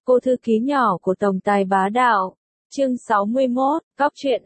Cô thư ký nhỏ của tổng tài bá đạo. Chương 61, Cóc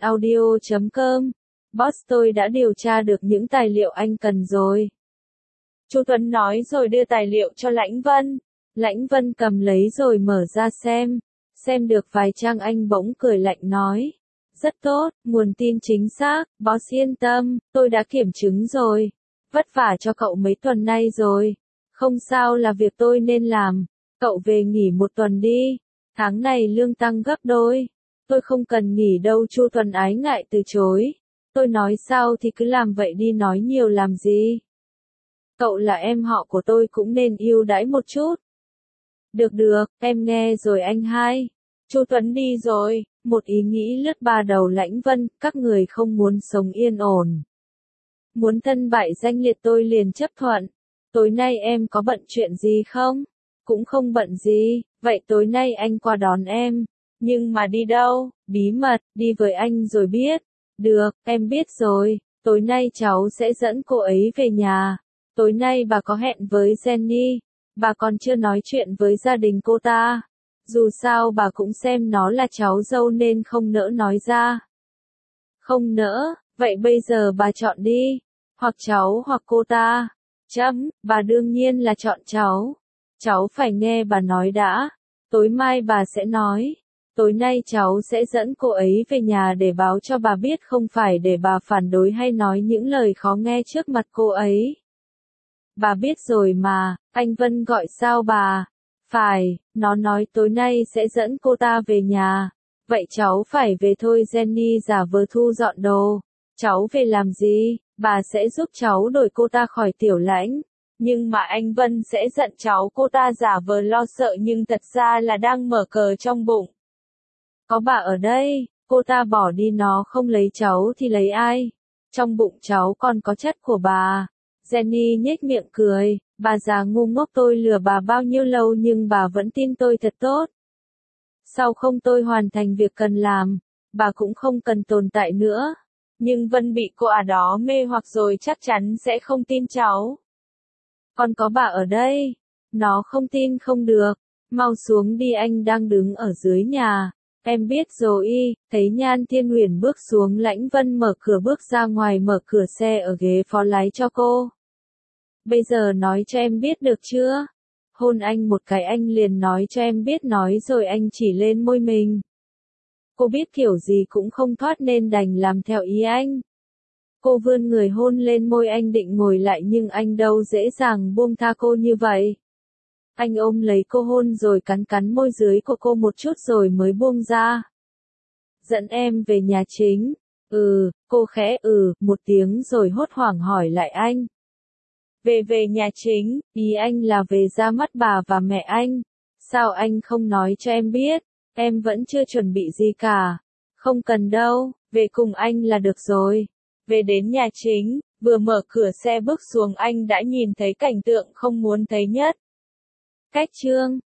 com. Boss, tôi đã điều tra được những tài liệu anh cần rồi. Chu Tuấn nói rồi đưa tài liệu cho Lãnh Vân. Lãnh Vân cầm lấy rồi mở ra xem được vài trang anh bỗng cười lạnh nói. Rất tốt, nguồn tin chính xác, boss yên tâm, tôi đã kiểm chứng rồi. Vất vả cho cậu mấy tuần nay rồi. Không sao, là việc tôi nên làm. Cậu về nghỉ một tuần đi. Tháng này lương tăng gấp đôi. Tôi không cần nghỉ đâu. Chu Tuấn ái ngại từ chối. Tôi nói sao thì cứ làm vậy đi, nói nhiều làm gì. Cậu là em họ của tôi cũng nên ưu đãi một chút. Được, em nghe rồi anh hai. Chu Tuấn đi rồi, một ý nghĩ lướt ba đầu Lãnh Vân, các người không muốn sống yên ổn. Muốn thân bại danh liệt tôi liền chấp thuận. Tối nay em có bận chuyện gì không? Cũng không bận gì, vậy tối nay anh qua đón em. Nhưng mà đi đâu? Bí mật, đi với anh rồi biết. Được, em biết rồi, tối nay cháu sẽ dẫn cô ấy về nhà. Tối nay bà có hẹn với Jenny, bà còn chưa nói chuyện với gia đình cô ta. Dù sao bà cũng xem nó là cháu dâu nên không nỡ nói ra. Không nỡ, vậy bây giờ bà chọn đi, hoặc cháu hoặc cô ta. Bà đương nhiên là chọn cháu. Cháu phải nghe bà nói đã, tối mai bà sẽ nói. Tối nay cháu sẽ dẫn cô ấy về nhà để báo cho bà biết, không phải để bà phản đối hay nói những lời khó nghe trước mặt cô ấy. Bà biết rồi mà, anh Vân gọi sao bà? Phải, nó nói tối nay sẽ dẫn cô ta về nhà. Vậy cháu phải về thôi. Jenny giả vờ thu dọn đồ. Cháu về làm gì? Bà sẽ giúp cháu đổi cô ta khỏi Tiểu Lãnh. Nhưng mà anh Vân sẽ giận cháu. Cô ta giả vờ lo sợ nhưng thật ra là đang mở cờ trong bụng. Có bà ở đây, cô ta bỏ đi, nó không lấy cháu thì lấy ai? Trong bụng cháu còn có chất của bà. Jenny nhếch miệng cười, bà già ngu ngốc, tôi lừa bà bao nhiêu lâu nhưng bà vẫn tin tôi thật tốt. Sau không tôi hoàn thành việc cần làm, bà cũng không cần tồn tại nữa. Nhưng Vân bị cô đó mê hoặc rồi, chắc chắn sẽ không tin cháu. Còn có bà ở đây, nó không tin không được. Mau xuống đi, anh đang đứng ở dưới nhà. Em biết rồi. Thấy Nhan Thiên Huyền bước xuống, Lãnh Vân mở cửa bước ra ngoài, mở cửa xe ở ghế phó lái cho cô. Bây giờ nói cho em biết được chưa? Hôn anh một cái, anh liền nói cho em biết. Nói rồi anh chỉ lên môi mình. Cô biết kiểu gì cũng không thoát nên đành làm theo ý anh. Cô vươn người hôn lên môi anh, định ngồi lại nhưng anh đâu dễ dàng buông tha cô như vậy. Anh ôm lấy cô hôn rồi cắn môi dưới của cô một chút rồi mới buông ra. Dẫn em về nhà chính. Cô khẽ một tiếng rồi hốt hoảng hỏi lại anh. Về nhà chính, ý anh là về ra mắt bà và mẹ anh. Sao anh không nói cho em biết? Em vẫn chưa chuẩn bị gì cả. Không cần đâu, về cùng anh là được rồi. Về đến nhà chính, vừa mở cửa xe bước xuống anh đã nhìn thấy cảnh tượng không muốn thấy nhất. Cách chương